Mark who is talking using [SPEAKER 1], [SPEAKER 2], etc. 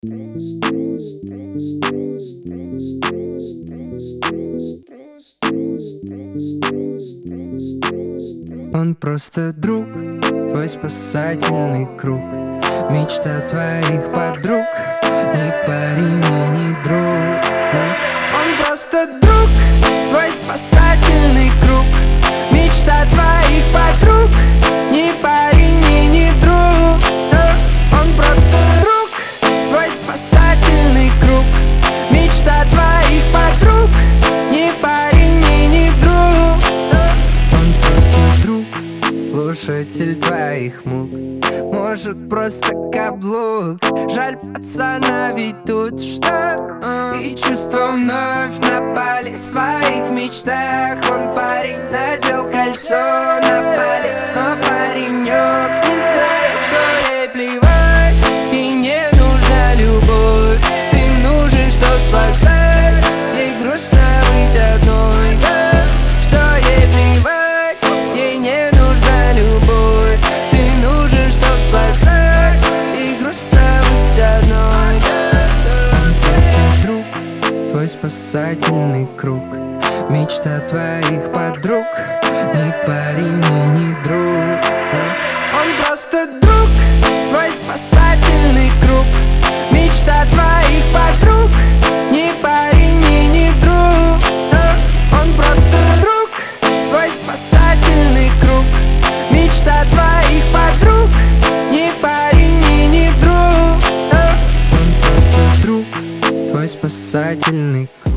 [SPEAKER 1] Он просто друг, твой спасательный круг, мечта твоих подруг, ни парень и ни друг. Он просто друг, твой спасательный круг, мечта твоих подруг, ни парень и ни друг. Он просто друг, твой спасательный круг, мечта твоих подруг, ни парень и ни друг. Он просто друг, слушатель твоих мук, может просто каблук. Жаль пацана, ведь тут что? И чувства вновь напали в своих мечтах. Он парень, надел кольцо на палец, но паренек не знает, что ей плевать. И не нужна любовь, ты нужен, чтоб спасать. Ей грустно быть одной, да, что ей плевать. Ей не нужна любовь, ты нужен, чтоб спасать. Ей грустно быть одной, да. Он просто друг, твой спасательный круг, мечта твоих подруг, ни парень и ни друг. Он просто друг, твой спасательный круг, мечта твоих подруг, ни парень и ни друг. Он просто друг, твой спасательный круг, мечта твоих подруг, ни парень и ни друг. Он просто друг, твой спасательный круг.